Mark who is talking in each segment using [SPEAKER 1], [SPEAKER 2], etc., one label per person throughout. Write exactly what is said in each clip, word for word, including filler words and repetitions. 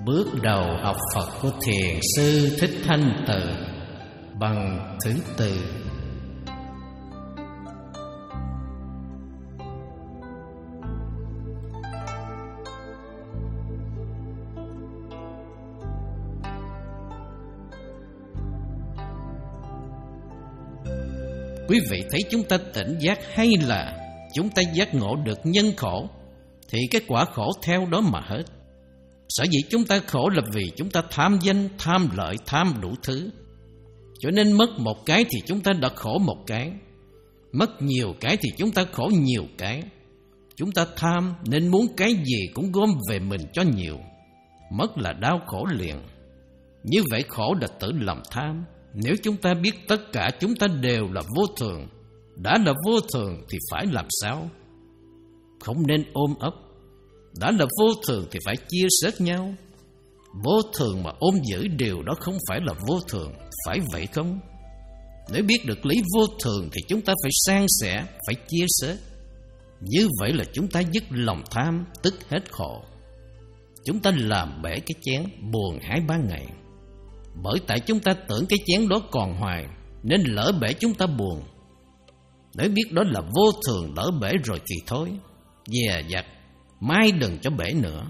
[SPEAKER 1] Bước đầu học Phật của Thiền sư Thích Thanh Từ bằng thứ tự. Quý vị thấy chúng ta tỉnh giác hay là chúng ta giác ngộ được nhân khổ, thì cái quả khổ theo đó mà hết. Sở dĩ chúng ta khổ là vì chúng ta tham danh, tham lợi, tham đủ thứ. Cho nên mất một cái thì chúng ta đã khổ một cái, mất nhiều cái thì chúng ta khổ nhiều cái. Chúng ta tham nên muốn cái gì cũng gom về mình cho nhiều, mất là đau khổ liền. Như vậy khổ là tự lòng tham. Nếu chúng ta biết tất cả chúng ta đều là vô thường, đã là vô thường thì phải làm sao? Không nên ôm ấp. Đã là vô thường thì phải chia sớt nhau. Vô thường mà ôm giữ điều đó không phải là vô thường, phải vậy không? Nếu biết được lý vô thường thì chúng ta phải san sẻ, phải chia sớt. Như vậy là chúng ta dứt lòng tham, tức hết khổ. Chúng ta làm bể cái chén, buồn hai ba ngày. Bởi tại chúng ta tưởng cái chén đó còn hoài, nên lỡ bể chúng ta buồn. Nếu biết đó là vô thường, lỡ bể rồi thì thôi, dè dặt, mai đừng cho bể nữa.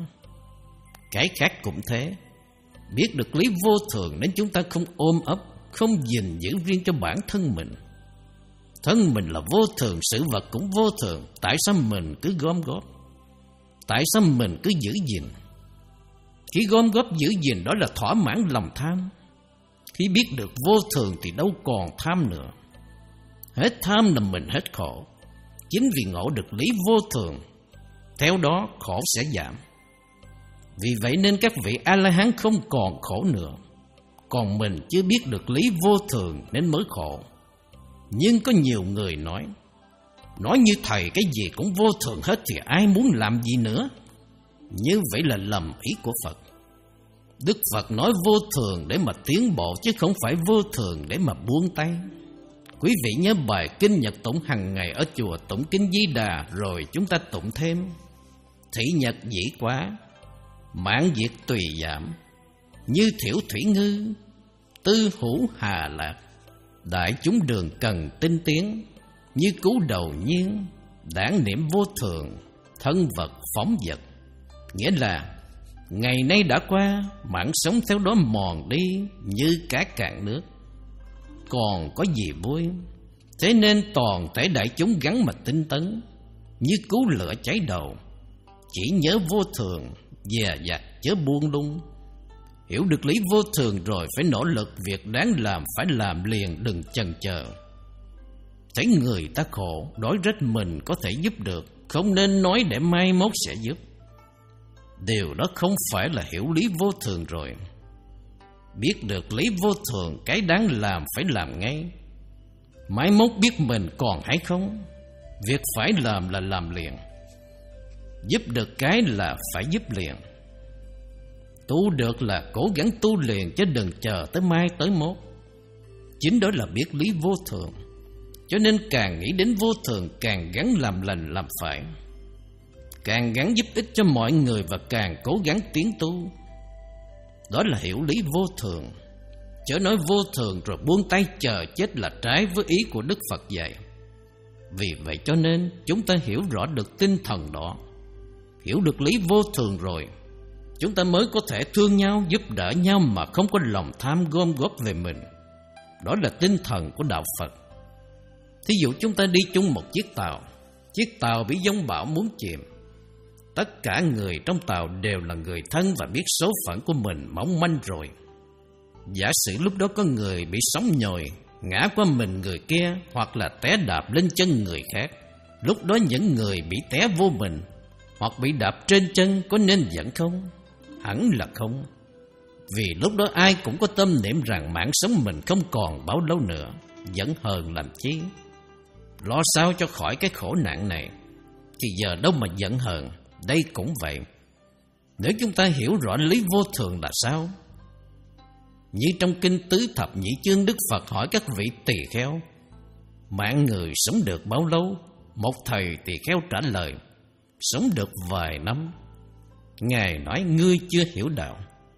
[SPEAKER 1] Cái khác cũng thế. Biết được lý vô thường nên chúng ta không ôm ấp, không gìn giữ riêng cho bản thân mình. Thân mình là vô thường, sự vật cũng vô thường. Tại sao mình cứ gom góp? Tại sao mình cứ giữ gìn? Khi gom góp giữ gìn đó là thỏa mãn lòng tham. Khi biết được vô thường thì đâu còn tham nữa. Hết tham là mình hết khổ. Chính vì ngộ được lý vô thường, theo đó khổ sẽ giảm. Vì vậy nên các vị A-la-hán không còn khổ nữa. Còn mình chưa biết được lý vô thường nên mới khổ. Nhưng có nhiều người nói, nói như thầy cái gì cũng vô thường hết thì ai muốn làm gì nữa? Như vậy là lầm ý của Phật. Đức Phật nói vô thường để mà tiến bộ, chứ không phải vô thường để mà buông tay. Quý vị nhớ bài kinh Nhật tụng hàng ngày ở chùa tụng kinh Di Đà, rồi chúng ta tụng thêm: thị nhật dĩ quá, mãn diệt tùy giảm, như thiểu thủy ngư, tư hữu hà lạc. Đại chúng đường cần tinh tiến, như cứu đầu nhiên, đản niệm vô thường, thân vật phóng vật. Nghĩa là ngày nay đã qua, mạng sống theo đó mòn đi như cá cạn nước, còn có gì vui. Thế nên toàn thể đại chúng gắn mà tinh tấn, như cứu lửa cháy đầu. Chỉ nhớ vô thường, dè dặt chớ buông lung. Hiểu được lý vô thường rồi phải nỗ lực, việc đáng làm phải làm liền, đừng chần chờ. Thấy người ta khổ, đói rách mình có thể giúp được, không nên nói để mai mốt sẽ giúp. Điều đó không phải là hiểu lý vô thường rồi. Biết được lý vô thường, cái đáng làm phải làm ngay. Mai mốt biết mình còn hay không, việc phải làm là làm liền. Giúp được cái là phải giúp liền. Tu được là cố gắng tu liền, chứ đừng chờ tới mai tới mốt. Chính đó là biết lý vô thường. Cho nên càng nghĩ đến vô thường, càng gắng làm lành làm phải, càng gắng giúp ích cho mọi người, và càng cố gắng tiến tu. Đó là hiểu lý vô thường. Chớ nói vô thường rồi buông tay chờ chết là trái với ý của Đức Phật dạy. Vì vậy cho nên chúng ta hiểu rõ được tinh thần đó. Hiểu được lý vô thường rồi, chúng ta mới có thể thương nhau, giúp đỡ nhau mà không có lòng tham gom góp về mình. Đó là tinh thần của đạo Phật. Thí dụ chúng ta đi chung một chiếc tàu, chiếc tàu bị giông bão muốn chìm. Tất cả người trong tàu đều là người thân và biết số phận của mình mỏng manh rồi. Giả sử lúc đó có người bị sóng nhồi, ngã qua mình người kia, hoặc là té đạp lên chân người khác, lúc đó những người bị té vô mình hoặc bị đạp trên chân có nên giận không? Hẳn là không. Vì lúc đó ai cũng có tâm niệm rằng mạng sống mình không còn bao lâu nữa, giận hờn làm chi? Lo sao cho khỏi cái khổ nạn này, thì giờ đâu mà giận hờn. Đây cũng vậy. Nếu chúng ta hiểu rõ lý vô thường là sao, như trong kinh Tứ Thập Nhị Chương, Đức Phật hỏi các vị tỳ kheo: mạng người sống được bao lâu? Một thầy tỳ kheo trả lời: sống được vài năm. Ngài nói: ngươi chưa hiểu đạo.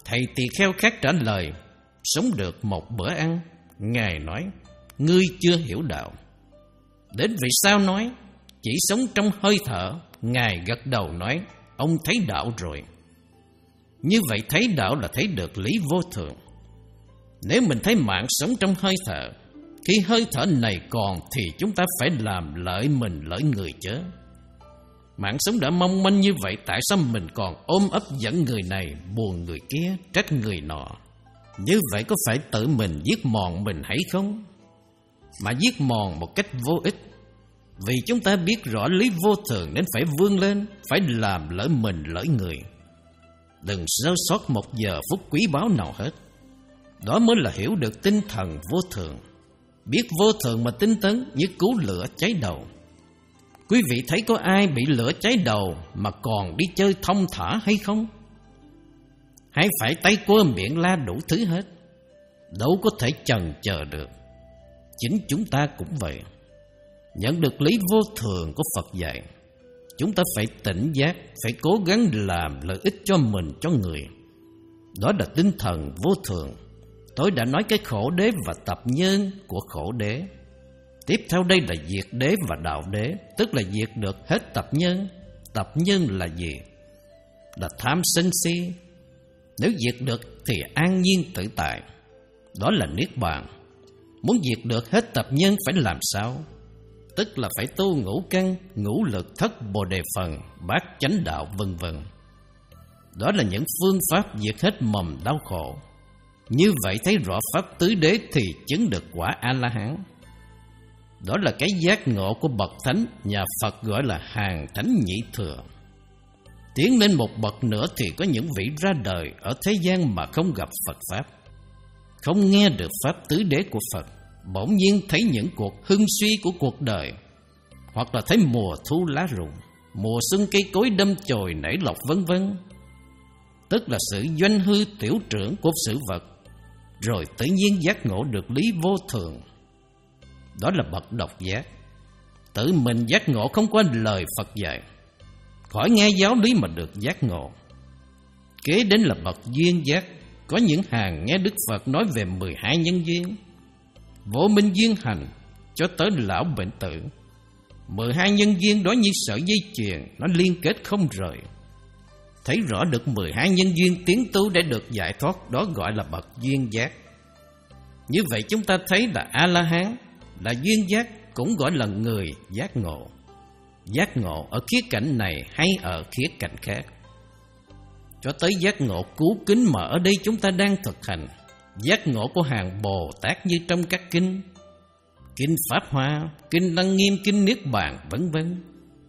[SPEAKER 1] Thầy tỳ kheo khác trả lời: sống được một bữa ăn. Ngài nói: ngươi chưa hiểu đạo. Đến vị sau nói: chỉ sống trong hơi thở. Ngài gật đầu nói: ông thấy đạo rồi. Như vậy thấy đạo là thấy được lý vô thường. Nếu mình thấy mạng sống trong hơi thở, khi hơi thở này còn thì chúng ta phải làm lợi mình lợi người chứ. Mạng sống đã mong manh như vậy, tại sao mình còn ôm ấp dẫn người này, buồn người kia, trách người nọ? Như vậy có phải tự mình giết mòn mình hay không? Mà giết mòn một cách vô ích. Vì chúng ta biết rõ lý vô thường nên phải vươn lên, phải làm lợi mình lợi người. Đừng sơ sót một giờ phút quý báu nào hết. Đó mới là hiểu được tinh thần vô thường. Biết vô thường mà tinh tấn như cứu lửa cháy đầu. Quý vị thấy có ai bị lửa cháy đầu mà còn đi chơi thông thả hay không? Hay phải tay quơ miệng la đủ thứ hết? Đâu có thể chần chờ được. Chính chúng ta cũng vậy. Nhận được lý vô thường của Phật dạy, chúng ta phải tỉnh giác, phải cố gắng làm lợi ích cho mình, cho người. Đó là tinh thần vô thường. Tôi đã nói cái khổ đế và tập nhân của khổ đế. Tiếp theo đây là diệt đế và đạo đế, tức là diệt được hết tập nhân. Tập nhân là gì? Là tham sân si. Nếu diệt được thì an nhiên tự tại. Đó là niết bàn. Muốn diệt được hết tập nhân phải làm sao? Tức là phải tu ngũ căn, ngũ lực, thất bồ đề phần, bát chánh đạo, vân vân. Đó là những phương pháp diệt hết mầm đau khổ. Như vậy thấy rõ pháp tứ đế thì chứng được quả A-la-hán. Đó là cái giác ngộ của bậc thánh, nhà Phật gọi là hàng thánh nhị thừa. Tiến lên một bậc nữa thì có những vị ra đời ở thế gian mà không gặp Phật Pháp, không nghe được pháp tứ đế của Phật, bỗng nhiên thấy những cuộc hưng suy của cuộc đời, hoặc là thấy mùa thu lá rụng, mùa xuân cây cối đâm chồi nảy lộc, vân vân. Tức là sự doanh hư tiểu trưởng của sự vật, rồi tự nhiên giác ngộ được lý vô thường. Đó là bậc độc giác. Tự mình giác ngộ không có lời Phật dạy, khỏi nghe giáo lý mà được giác ngộ. Kế đến là bậc duyên giác. Có những hàng nghe Đức Phật nói về mười hai nhân duyên, vô minh duyên hành cho tới lão bệnh tử. Mười hai nhân duyên đó như sợi dây chuyền, nó liên kết không rời. Thấy rõ được mười hai nhân duyên tiến tu để được giải thoát, đó gọi là bậc duyên giác. Như vậy chúng ta thấy là A-la-hán, là duyên giác, cũng gọi là người giác ngộ. Giác ngộ ở khía cạnh này hay ở khía cạnh khác. Cho tới giác ngộ cứu kính mà ở đây chúng ta đang thực hành. Giác ngộ của hàng Bồ Tát như trong các kinh, kinh Pháp Hoa, kinh Lăng Nghiêm, kinh Niết Bàn, vân vân,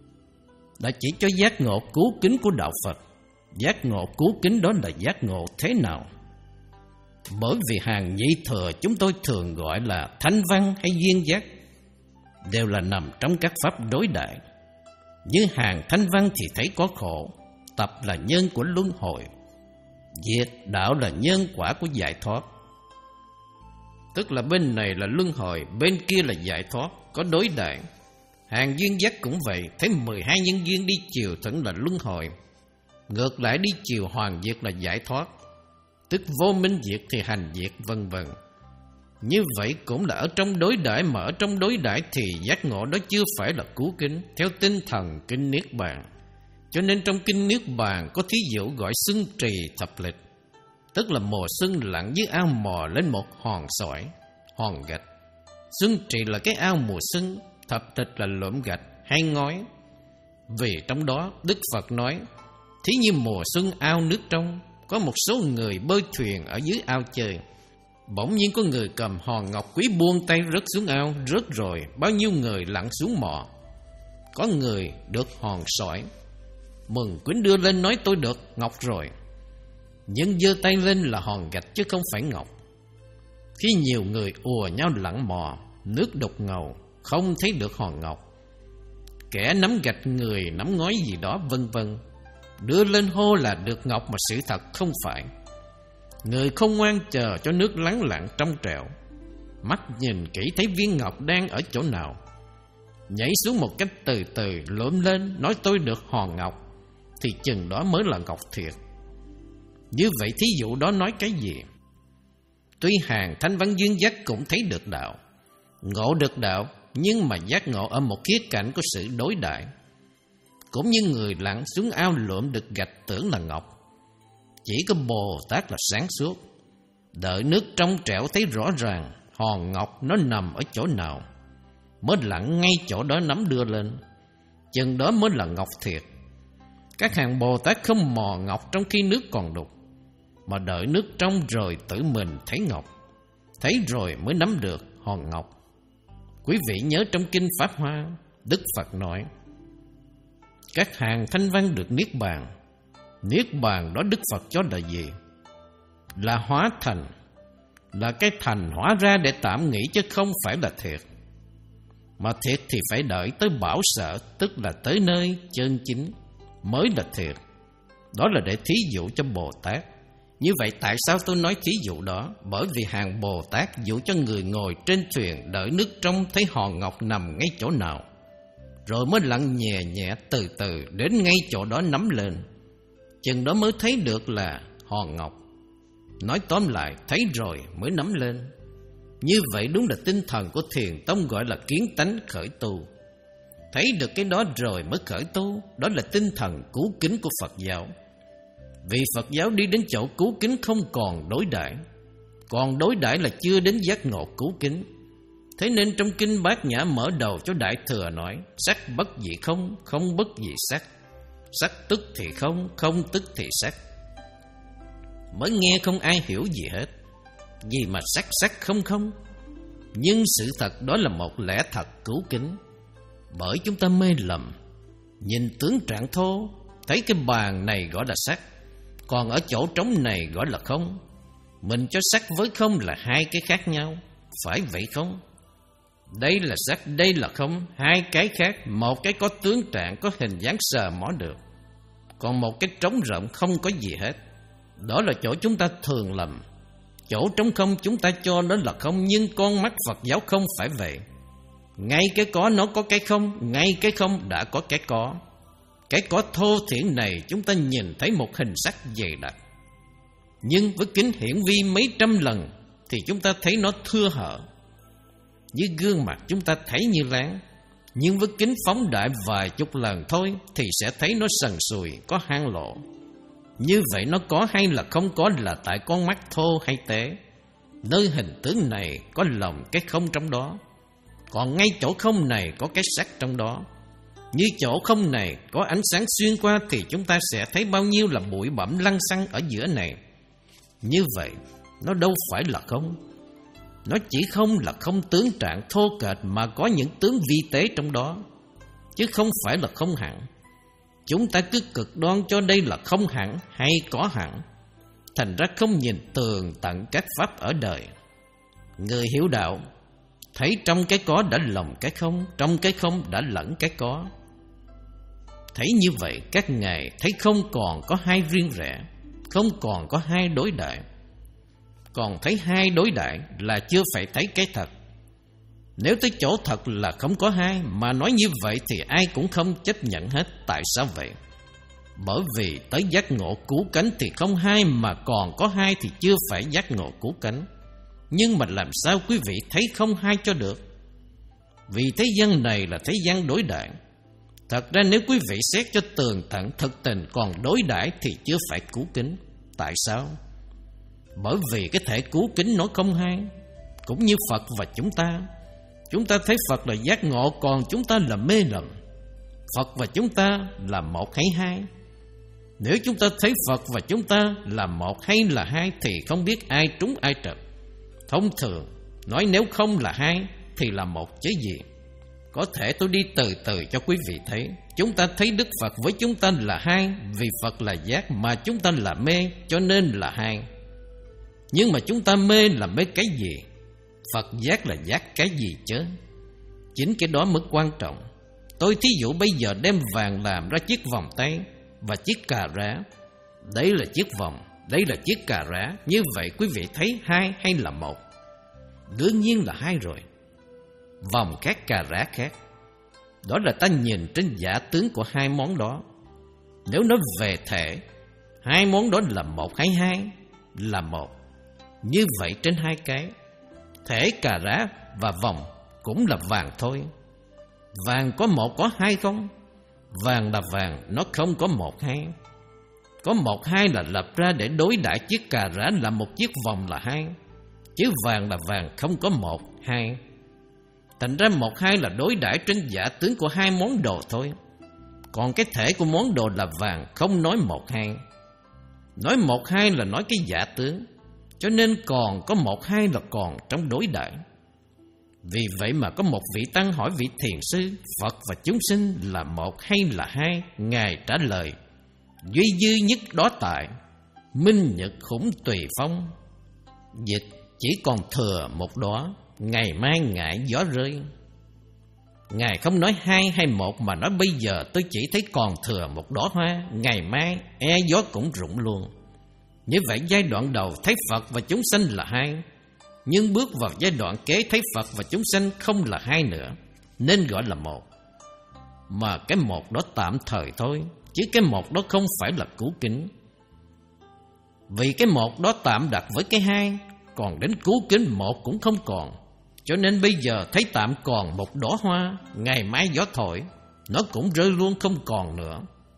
[SPEAKER 1] đã chỉ cho giác ngộ cứu kính của đạo Phật. Giác ngộ cứu kính đó là giác ngộ thế nào? Bởi vì hàng nhị thừa chúng tôi thường gọi là thanh văn hay duyên giác, đều là nằm trong các pháp đối đại. Như hàng thanh văn thì thấy có khổ, tập là nhân của luân hồi, diệt đạo là nhân quả của giải thoát. Tức là bên này là luân hồi, bên kia là giải thoát, có đối đại. Hàng duyên giác cũng vậy, thấy mười hai nhân duyên đi chiều thuận là luân hồi, ngược lại đi chiều hoàn diệt là giải thoát. Tức vô minh diệt thì hành diệt, vân vân. Như vậy cũng là ở trong đối đãi, mà ở trong đối đãi thì giác ngộ đó chưa phải là cứu kính theo tinh thần kinh Niết Bàn. Cho nên trong kinh Niết Bàn có thí dụ gọi xuân trì thập lịch, tức là mùa xuân lặn dưới ao mò lên một hòn sỏi, hòn gạch. Xuân trì là cái ao mùa xuân, thập tịch là lượm gạch hay ngói. Vì trong đó Đức Phật nói, thí như mùa xuân ao nước trong, có một số người bơi thuyền ở dưới ao chơi. Bỗng nhiên có người cầm hòn ngọc quý buông tay rớt xuống ao, rớt rồi bao nhiêu người lặn xuống mò. Có người được hòn sỏi, mừng quýnh đưa lên nói tôi được ngọc rồi. Nhưng giơ tay lên là hòn gạch chứ không phải ngọc. Khi nhiều người ùa nhau lặn mò, nước đục ngầu, không thấy được hòn ngọc. Kẻ nắm gạch, người nắm ngói gì đó, vân vân, đưa lên hô là được ngọc mà sự thật không phải. Người không ngoan chờ cho nước lắng lặng trong trẻo, mắt nhìn kỹ thấy viên ngọc đang ở chỗ nào, nhảy xuống một cách từ từ, lượm lên nói tôi được hòn ngọc, thì chừng đó mới là ngọc thiệt. Như vậy thí dụ đó nói cái gì? Tuy hàng thanh văn duyên dắt cũng thấy được đạo, ngộ được đạo, nhưng mà giác ngộ ở một khía cạnh của sự đối đãi. Cũng như người lặn xuống ao lượm được gạch tưởng là ngọc, chỉ có Bồ Tát là sáng suốt, đợi nước trong trẻo thấy rõ ràng hòn ngọc nó nằm ở chỗ nào, mới lặn ngay chỗ đó nắm đưa lên, chừng đó mới là ngọc thiệt. Các hàng Bồ Tát không mò ngọc trong khi nước còn đục, mà đợi nước trong rồi tự mình thấy ngọc, thấy rồi mới nắm được hòn ngọc. Quý vị nhớ trong Kinh Pháp Hoa, Đức Phật nói, các hàng thanh văn được Niết Bàn. Niết Bàn đó Đức Phật cho là gì? Là hóa thành, là cái thành hóa ra để tạm nghĩ, chứ không phải là thiệt. Mà thiệt thì phải đợi tới bảo sở, tức là tới nơi chân chính mới là thiệt. Đó là để thí dụ cho Bồ Tát. Như vậy tại sao tôi nói thí dụ đó? Bởi vì hàng Bồ Tát dụ cho người ngồi trên thuyền đợi nước trong thấy hòn ngọc nằm ngay chỗ nào, rồi mới lặn nhẹ nhẹ từ từ đến ngay chỗ đó nắm lên, chừng đó mới thấy được là hòn ngọc. Nói tóm lại, thấy rồi mới nắm lên. Như vậy đúng là tinh thần của thiền tông gọi là kiến tánh khởi tu. Thấy được cái đó rồi mới khởi tu. Đó là tinh thần cứu kính của Phật giáo. Vì Phật giáo đi đến chỗ cứu kính không còn đối đãi. Còn đối đãi là chưa đến giác ngộ cứu kính. Thế nên trong Kinh Bát Nhã mở đầu cho Đại Thừa nói, sắc bất dị không, không bất dị sắc. Sắc tức thì không, không tức thì sắc. Mới nghe không ai hiểu gì hết. Vì mà sắc sắc không không. Nhưng sự thật đó là một lẽ thật cứu kính. Bởi chúng ta mê lầm, nhìn tướng trạng thô, thấy cái bàn này gọi là sắc, còn ở chỗ trống này gọi là không. Mình cho sắc với không là hai cái khác nhau, phải vậy không? Đây là sắc, đây là không, hai cái khác. Một cái có tướng trạng, có hình dáng sờ mó được, còn một cái trống rộng không có gì hết. Đó là chỗ chúng ta thường lầm. Chỗ trống không chúng ta cho nó là không, nhưng con mắt Phật giáo không phải vậy. Ngay cái có nó có cái không, ngay cái không đã có cái có. Cái có thô thiển này chúng ta nhìn thấy một hình sắc dày đặc, nhưng với kính hiển vi mấy trăm lần thì chúng ta thấy nó thưa hở. Như gương mặt chúng ta thấy như láng, nhưng với kính phóng đại vài chục lần thôi thì sẽ thấy nó sần sùi, có hang lộ. Như vậy nó có hay là không có là tại con mắt thô hay tế. Nơi hình tướng này có lòng cái không trong đó, còn ngay chỗ không này có cái sắc trong đó. Như chỗ không này có ánh sáng xuyên qua thì chúng ta sẽ thấy bao nhiêu là bụi bặm lăng xăng ở giữa này. Như vậy nó đâu phải là không. Nó chỉ không là không tướng trạng thô kệch, mà có những tướng vi tế trong đó, chứ không phải là không hẳn. Chúng ta cứ cực đoan cho đây là không hẳn hay có hẳn, thành ra không nhìn tường tận các pháp ở đời. Người hiểu đạo thấy trong cái có đã lồng cái không, trong cái không đã lẫn cái có. Thấy như vậy các ngài thấy không còn có hai riêng rẽ, không còn có hai đối đại. Còn thấy hai đối đại là chưa phải thấy cái thật. Nếu tới chỗ thật là không có hai, mà nói như vậy thì ai cũng không chấp nhận hết. Tại sao vậy? Bởi vì tới giác ngộ cứu cánh thì không hai, mà còn có hai thì chưa phải giác ngộ cứu cánh. Nhưng mà làm sao quý vị thấy không hai cho được? Vì thế gian này là thế gian đối đãi. Thật ra nếu quý vị xét cho tường tận thực tình còn đối đãi thì chưa phải cứu kính. Tại sao? Bởi vì cái thể cứu kính nó không hai. Cũng như Phật và chúng ta, chúng ta thấy Phật là giác ngộ, còn chúng ta là mê lầm. Phật và chúng ta là một hay hai? Nếu chúng ta thấy Phật và chúng ta là một hay là hai thì không biết ai trúng ai trật. Thông thường nói nếu không là hai thì là một chứ gì. Có thể tôi đi từ từ cho quý vị thấy. Chúng ta thấy Đức Phật với chúng ta là hai, vì Phật là giác mà chúng ta là mê, cho nên là hai. Nhưng mà chúng ta mê là mê cái gì? Phật giác là giác cái gì chứ? Chính cái đó mới quan trọng. Tôi thí dụ bây giờ đem vàng làm ra chiếc vòng tay và chiếc cà rá. Đây là chiếc vòng, đây là chiếc cà rá. Như vậy quý vị thấy hai hay là một? Đương nhiên là hai rồi. Vòng khác, cà rá khác. Đó là ta nhìn trên giả tướng của hai món đó. Nếu nói về thể, Hai món đó là một hay hai? Là một. Như vậy trên hai cái, thể cà rá và vòng cũng là vàng thôi. Vàng có một có hai không? Vàng là vàng, nó không có một hai. Có một hai là lập ra để đối đãi chiếc cà rá là một chiếc vòng là hai, chứ vàng là vàng không có một hai. Thành ra một hai là đối đãi trên giả tướng của hai món đồ thôi. Còn cái thể của món đồ là vàng, không nói một hai. Nói một hai là nói cái giả tướng, cho nên còn có một hai là còn trong đối đãi. Vì vậy mà có một vị tăng hỏi vị thiền sư, Phật và chúng sinh là một hay là hai? Ngài trả lời, duy dư nhất đó tại, minh nhật khủng tùy phong. Dịch, chỉ còn thừa một đóa, ngày mai ngại gió rơi. Ngài không nói hai hay một, mà nói bây giờ tôi chỉ thấy còn thừa một đóa hoa, ngày mai e gió cũng rụng luôn. Như vậy giai đoạn đầu thấy Phật và chúng sanh là hai, nhưng bước vào giai đoạn kế thấy Phật và chúng sanh không là hai nữa, nên gọi là một. Mà cái một đó tạm thời thôi, chứ cái một đó không phải là cứu kính. Vì cái một đó tạm đặt với cái hai, còn đến cứu kính một cũng không còn. Cho nên bây giờ thấy tạm còn một đóa hoa, ngày mai gió thổi, nó cũng rơi luôn không còn nữa.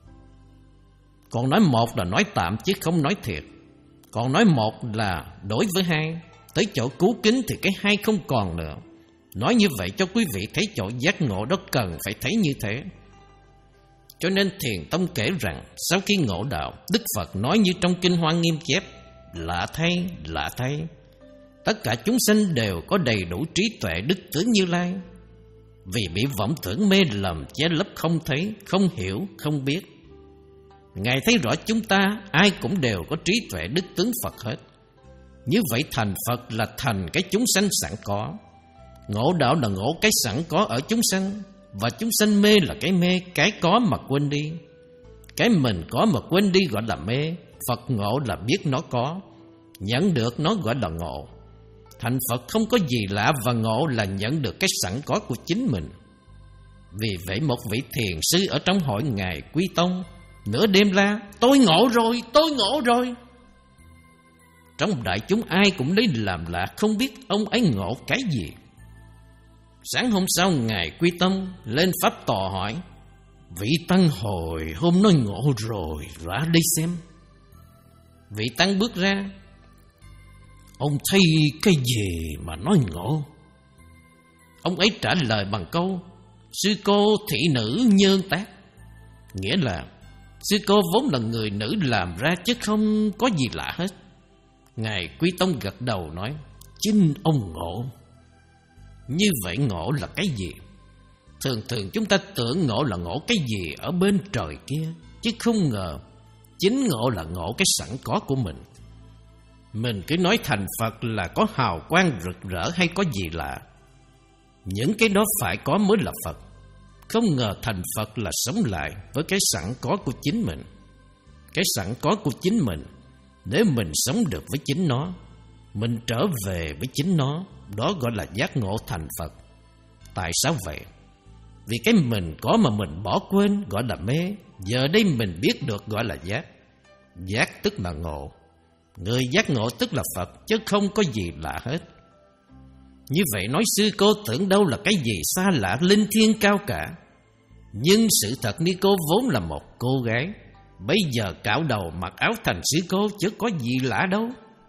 [SPEAKER 1] Còn nói một là nói tạm chứ không nói thiệt. Còn nói một là đối với hai, tới chỗ cứu kính thì cái hai không còn nữa. Nói như vậy cho quý vị thấy chỗ giác ngộ đó cần phải thấy như thế. Cho nên Thiền Tông kể rằng sau khi ngộ đạo, Đức Phật nói như trong Kinh Hoa Nghiêm chép, lạ thay, lạ thay, tất cả chúng sanh đều có đầy đủ trí tuệ đức tướng Như Lai, vì bị vọng tưởng mê lầm che lấp không thấy, không hiểu, không biết. Ngài thấy rõ chúng ta ai cũng đều có trí tuệ đức tướng Phật hết. Như vậy thành Phật là thành cái chúng sanh sẵn có. Ngộ đạo là ngộ cái sẵn có ở chúng sanh, và chúng sanh mê là cái mê, cái có mà quên đi. Cái mình có mà quên đi gọi là mê. Phật ngộ là biết nó có, nhận được nó gọi là ngộ. Thành Phật không có gì lạ, và ngộ là nhận được cái sẵn có của chính mình. Vì vậy một vị thiền sư ở trong hội Ngài Quy Tông nửa đêm la, tôi ngộ rồi, tôi ngộ rồi. Trong đại chúng ai cũng lấy làm lạ, không biết ông ấy ngộ cái gì. Sáng hôm sau Ngài Quy Tông lên pháp tòa hỏi, vị tăng hồi hôm nói ngộ rồi, ra đây xem. Vị tăng bước ra, ông thấy cái gì mà nói ngộ? Ông ấy trả lời bằng câu, sư cô thị nữ nhơn tác. Nghĩa là sư cô vốn là người nữ làm ra chứ không có gì lạ hết. Ngài Quy Tông gật đầu nói, chính ông ngộ. Như vậy ngộ là cái gì? Thường thường chúng ta tưởng ngộ là ngộ cái gì ở bên trời kia, chứ không ngờ chính ngộ là ngộ cái sẵn có của mình. Mình cứ nói thành Phật là có hào quang rực rỡ hay có gì lạ. Những cái đó phải có mới là Phật. Không ngờ thành Phật là sống lại với cái sẵn có của chính mình. Cái sẵn có của chính mình, nếu mình sống được với chính nó, mình trở về với chính nó, đó gọi là giác ngộ thành Phật. Tại sao vậy? Vì cái mình có mà mình bỏ quên gọi là mê. Giờ đây mình biết được gọi là giác. Giác tức là ngộ. Người giác ngộ tức là Phật, chứ không có gì lạ hết. Như vậy nói sư cô tưởng đâu là cái gì xa lạ linh thiêng cao cả. Nhưng sự thật ni cô vốn là một cô gái, bây giờ cạo đầu mặc áo thành sư cô, chứ có gì lạ đâu.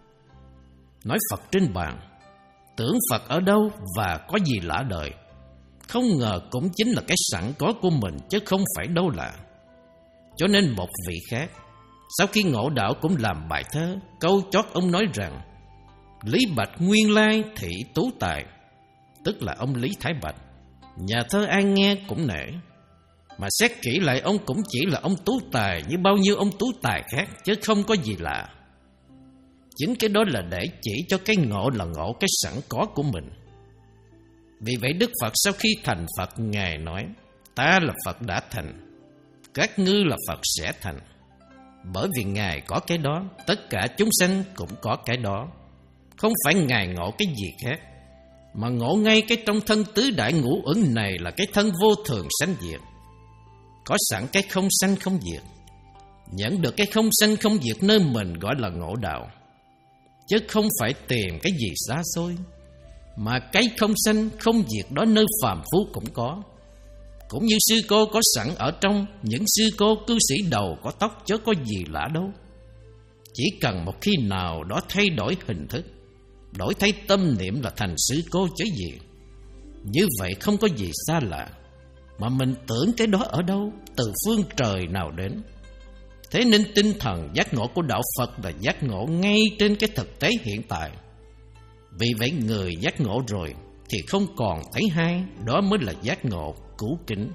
[SPEAKER 1] Nói Phật trên bàn, tưởng Phật ở đâu và có gì lạ đời. Không ngờ cũng chính là cái sẵn có của mình, chứ không phải đâu lạ. Cho nên một vị khác sau khi ngộ đạo cũng làm bài thơ. Câu chót ông nói rằng, Lý Bạch nguyên lai thị tú tài, tức là ông Lý Thái Bạch. Nhà thơ ai nghe cũng nể, mà xét kỹ lại ông cũng chỉ là ông tú tài như bao nhiêu ông tú tài khác, chứ không có gì lạ. Chính cái đó là để chỉ cho cái ngộ là ngộ cái sẵn có của mình. Vì vậy Đức Phật sau khi thành Phật, Ngài nói, ta là Phật đã thành, các ngươi là Phật sẽ thành. Bởi vì Ngài có cái đó, tất cả chúng sanh cũng có cái đó. Không phải Ngài ngộ cái gì khác, mà ngộ ngay cái trong thân tứ đại ngũ uẩn này là cái thân vô thường sanh diệt, có sẵn cái không sanh không diệt. Nhận được cái không sanh không diệt nơi mình gọi là ngộ đạo, chứ không phải tìm cái gì xa xôi. Mà cái không sanh không diệt đó nơi phàm phu cũng có. Cũng như sư cô có sẵn ở trong những sư cô cư sĩ đầu có tóc, chớ có gì lạ đâu. Chỉ cần một khi nào đó thay đổi hình thức, đổi thay tâm niệm là thành sư cô chứ gì. Như vậy không có gì xa lạ, mà mình tưởng cái đó ở đâu, từ phương trời nào đến. Thế nên tinh thần giác ngộ của đạo Phật là giác ngộ ngay trên cái thực tế hiện tại. Vì vậy người giác ngộ rồi thì không còn thấy hai, đó mới là giác ngộ cứu kính.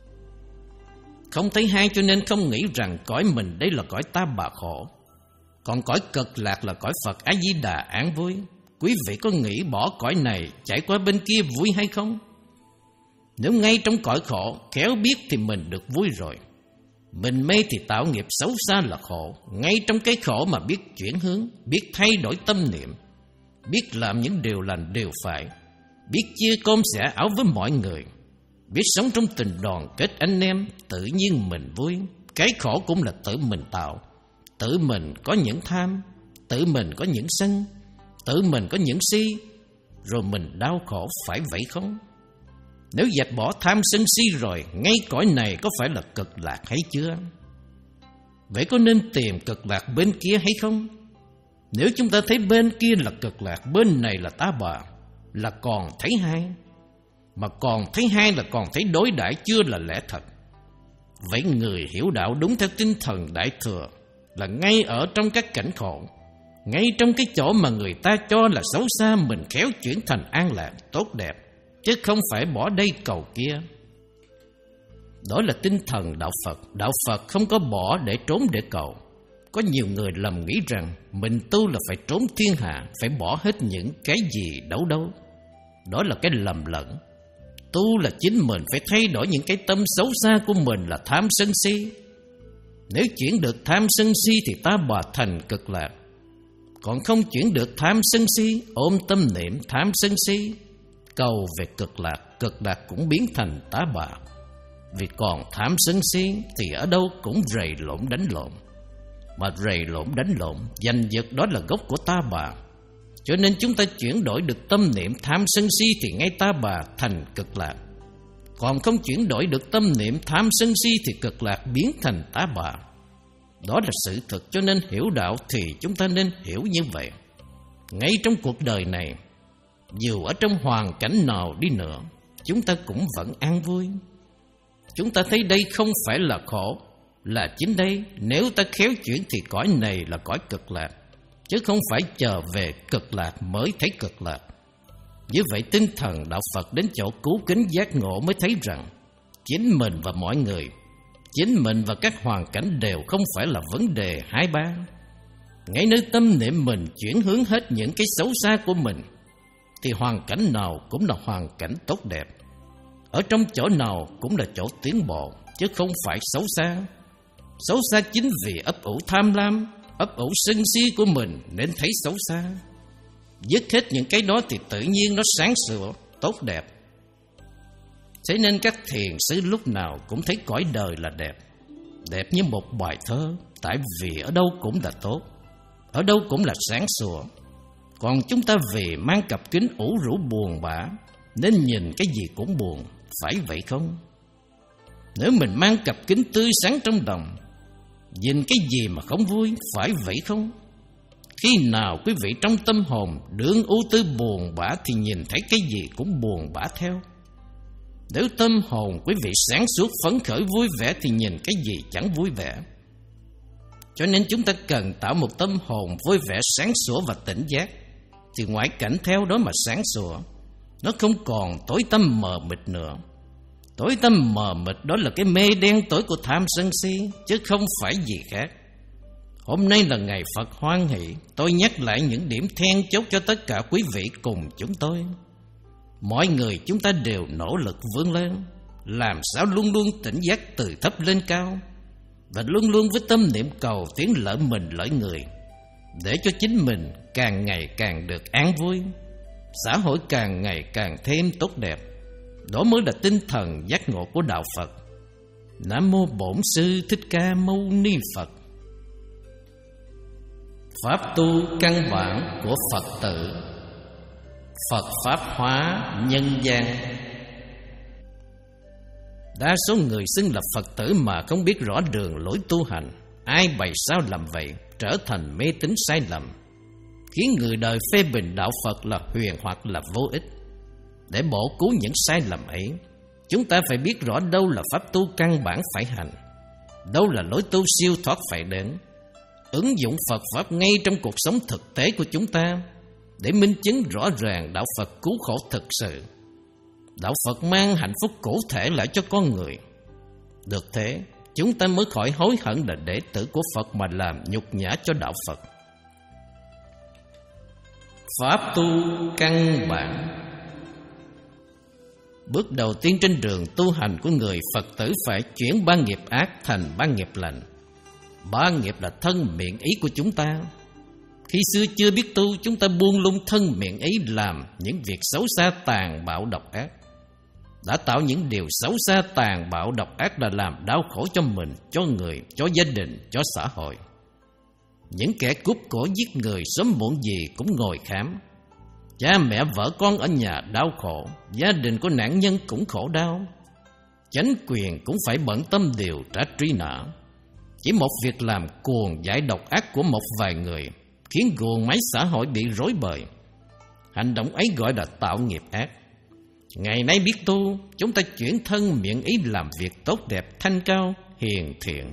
[SPEAKER 1] Không thấy hai cho nên không nghĩ rằng cõi mình đây là cõi ta bà khổ, còn cõi cực lạc là cõi Phật A Di Đà an vui. Quý vị có nghĩ bỏ cõi này chạy qua bên kia vui hay không? Nếu ngay trong cõi khổ khéo biết thì mình được vui rồi. Mình mê thì tạo nghiệp xấu xa là khổ. Ngay trong cái khổ mà biết chuyển hướng, biết thay đổi tâm niệm, biết làm những điều lành điều phải, biết chia cơm sẻ áo với mọi người, biết sống trong tình đoàn kết anh em, tự nhiên mình vui. Cái khổ cũng là tự mình tạo. Tự mình có những tham, tự mình có những sân, tự mình có những si, rồi mình đau khổ, phải vậy không? Nếu dẹp bỏ tham sân si rồi, ngay cõi này có phải là cực lạc hay chưa? Vậy có nên tìm cực lạc bên kia hay không? Nếu chúng ta thấy bên kia là cực lạc, bên này là tá bà, là còn thấy hai. Mà còn thấy hai là còn thấy đối đãi, chưa là lẽ thật. Vậy người hiểu đạo đúng theo tinh thần Đại Thừa là ngay ở trong các cảnh khổ, ngay trong cái chỗ mà người ta cho là xấu xa, mình khéo chuyển thành an lạc, tốt đẹp, chứ không phải bỏ đây cầu kia. Đó là tinh thần đạo Phật. Đạo Phật không có bỏ để trốn để cầu. Có nhiều người lầm nghĩ rằng mình tu là phải trốn thiên hạ, phải bỏ hết những cái gì đâu đâu. Đó là cái lầm lẫn. Tu là chính mình phải thay đổi những cái tâm xấu xa của mình là tham sân si. Nếu chuyển được tham sân si thì ta bà thành cực lạc. Còn không chuyển được tham sân si, ôm tâm niệm tham sân si, cầu về cực lạc, cực lạc cũng biến thành tá bà. Vì còn tham sân si thì ở đâu cũng rầy lộn đánh lộn. Mà rầy lộn đánh lộn, giành giật đó là gốc của tá bà. Cho nên chúng ta chuyển đổi được tâm niệm tham sân si thì ngay tá bà thành cực lạc. Còn không chuyển đổi được tâm niệm tham sân si thì cực lạc biến thành tá bà. Đó là sự thật, cho nên hiểu đạo thì chúng ta nên hiểu như vậy. Ngay trong cuộc đời này, dù ở trong hoàn cảnh nào đi nữa, chúng ta cũng vẫn an vui. Chúng ta thấy đây không phải là khổ, là chính đây. Nếu ta khéo chuyển thì cõi này là cõi cực lạc, chứ không phải chờ về cực lạc mới thấy cực lạc. Như vậy tinh thần đạo Phật đến chỗ cứu kính giác ngộ mới thấy rằng chính mình và mọi người, chính mình và các hoàn cảnh đều không phải là vấn đề hai ba. Ngay nơi tâm niệm mình chuyển hướng hết những cái xấu xa của mình, thì hoàn cảnh nào cũng là hoàn cảnh tốt đẹp. Ở trong chỗ nào cũng là chỗ tiến bộ, chứ không phải xấu xa. Xấu xa chính vì ấp ủ tham lam, ấp ủ sân si của mình nên thấy xấu xa. Dứt hết những cái đó thì tự nhiên nó sáng sủa, tốt đẹp. Thế nên các thiền sư lúc nào cũng thấy cõi đời là đẹp, đẹp như một bài thơ. Tại vì ở đâu cũng là tốt, ở đâu cũng là sáng sủa. Còn chúng ta vì mang cặp kính ủ rũ buồn bã nên nhìn cái gì cũng buồn, phải vậy không? Nếu mình mang cặp kính tươi sáng trong đồng, nhìn cái gì mà không vui, phải vậy không? Khi nào quý vị trong tâm hồn đương ưu tư buồn bã thì nhìn thấy cái gì cũng buồn bã theo. Nếu tâm hồn quý vị sáng suốt phấn khởi vui vẻ thì nhìn cái gì chẳng vui vẻ. Cho nên chúng ta cần tạo một tâm hồn vui vẻ sáng sủa và tỉnh giác, thì ngoại cảnh theo đó mà sáng sủa. Nó không còn tối tăm mờ mịt nữa. Tối tăm mờ mịt đó là cái mê đen tối của tham sân si, chứ không phải gì khác. Hôm nay là ngày Phật hoan hỷ, tôi nhắc lại những điểm then chốt cho tất cả quý vị cùng chúng tôi. Mọi người chúng ta đều nỗ lực vươn lên, làm sao luôn luôn tỉnh giác từ thấp lên cao, và luôn luôn với tâm niệm cầu tiến lợi mình lợi người, để cho chính mình càng ngày càng được an vui, xã hội càng ngày càng thêm tốt đẹp. Đó mới là tinh thần giác ngộ của đạo Phật. Nam mô Bổn Sư Thích Ca Mâu Ni Phật. Pháp tu căn bản của Phật tử. Phật Pháp hóa nhân gian. Đa số người xưng là Phật tử mà không biết rõ đường lối tu hành. Ai bày sao làm vậy, trở thành mê tín sai lầm, khiến người đời phê bình đạo Phật là huyền hoặc là vô ích. Để bổ cứu những sai lầm ấy, chúng ta phải biết rõ đâu là pháp tu căn bản phải hành, đâu là lối tu siêu thoát phải đến. Ứng dụng Phật Pháp ngay trong cuộc sống thực tế của chúng ta, để minh chứng rõ ràng đạo Phật cứu khổ thực sự. Đạo Phật mang hạnh phúc cụ thể lại cho con người. Được thế, chúng ta mới khỏi hối hận là đệ tử của Phật mà làm nhục nhã cho đạo Phật. Pháp tu căn bản. Bước đầu tiên trên đường tu hành của người Phật tử phải chuyển ba nghiệp ác thành ba nghiệp lành. Ba nghiệp là thân miệng ý của chúng ta. Khi xưa chưa biết tu, chúng ta buông lung thân miệng ý làm những việc xấu xa tàn bạo độc ác. Đã tạo những điều xấu xa tàn bạo độc ác là làm đau khổ cho mình, cho người, cho gia đình, cho xã hội. Những kẻ cướp cổ giết người sớm muộn gì cũng ngồi khám. Cha mẹ vợ con ở nhà đau khổ, gia đình của nạn nhân cũng khổ đau. Chánh quyền cũng phải bận tâm điều tra truy nã. Chỉ một việc làm cuồng dại độc ác của một vài người khiến guồng máy xã hội bị rối bời. Hành động ấy gọi là tạo nghiệp ác. Ngày nay biết tu, chúng ta chuyển thân miệng ý làm việc tốt đẹp, thanh cao, hiền thiện.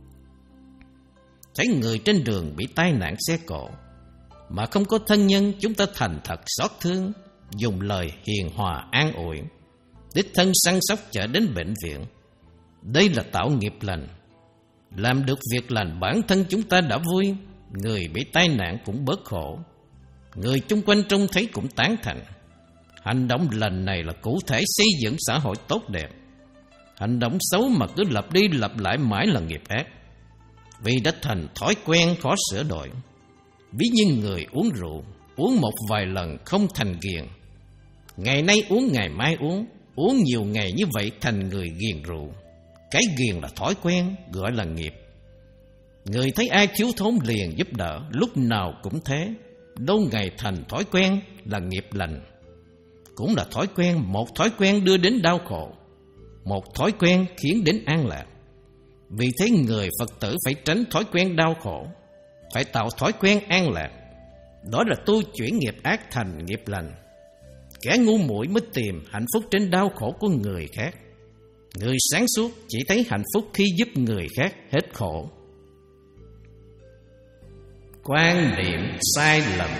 [SPEAKER 1] Thấy người trên đường bị tai nạn xe cộ mà không có thân nhân, chúng ta thành thật xót thương, dùng lời hiền hòa an ủi, đích thân săn sóc chở đến bệnh viện. Đây là tạo nghiệp lành. Làm được việc lành bản thân chúng ta đã vui, người bị tai nạn cũng bớt khổ, người chung quanh trông thấy cũng tán thành. Hành động lành này là cụ thể xây dựng xã hội tốt đẹp. Hành động xấu mà cứ lặp đi lặp lại mãi là nghiệp ác, vì đã thành thói quen khó sửa đổi. Ví như người uống rượu, uống một vài lần không thành ghiền, ngày nay uống ngày mai uống, uống nhiều ngày như vậy thành người ghiền rượu. Cái ghiền là thói quen, gọi là nghiệp. Người thấy ai thiếu thốn liền giúp đỡ, lúc nào cũng thế. Lâu ngày thành thói quen là nghiệp lành. Cũng là thói quen, một thói quen đưa đến đau khổ, một thói quen khiến đến an lạc. Vì thế người Phật tử phải tránh thói quen đau khổ, phải tạo thói quen an lạc. Đó là tu chuyển nghiệp ác thành nghiệp lành. Kẻ ngu muội mới tìm hạnh phúc trên đau khổ của người khác. Người sáng suốt chỉ thấy hạnh phúc khi giúp người khác hết khổ. Quan điểm sai lầm.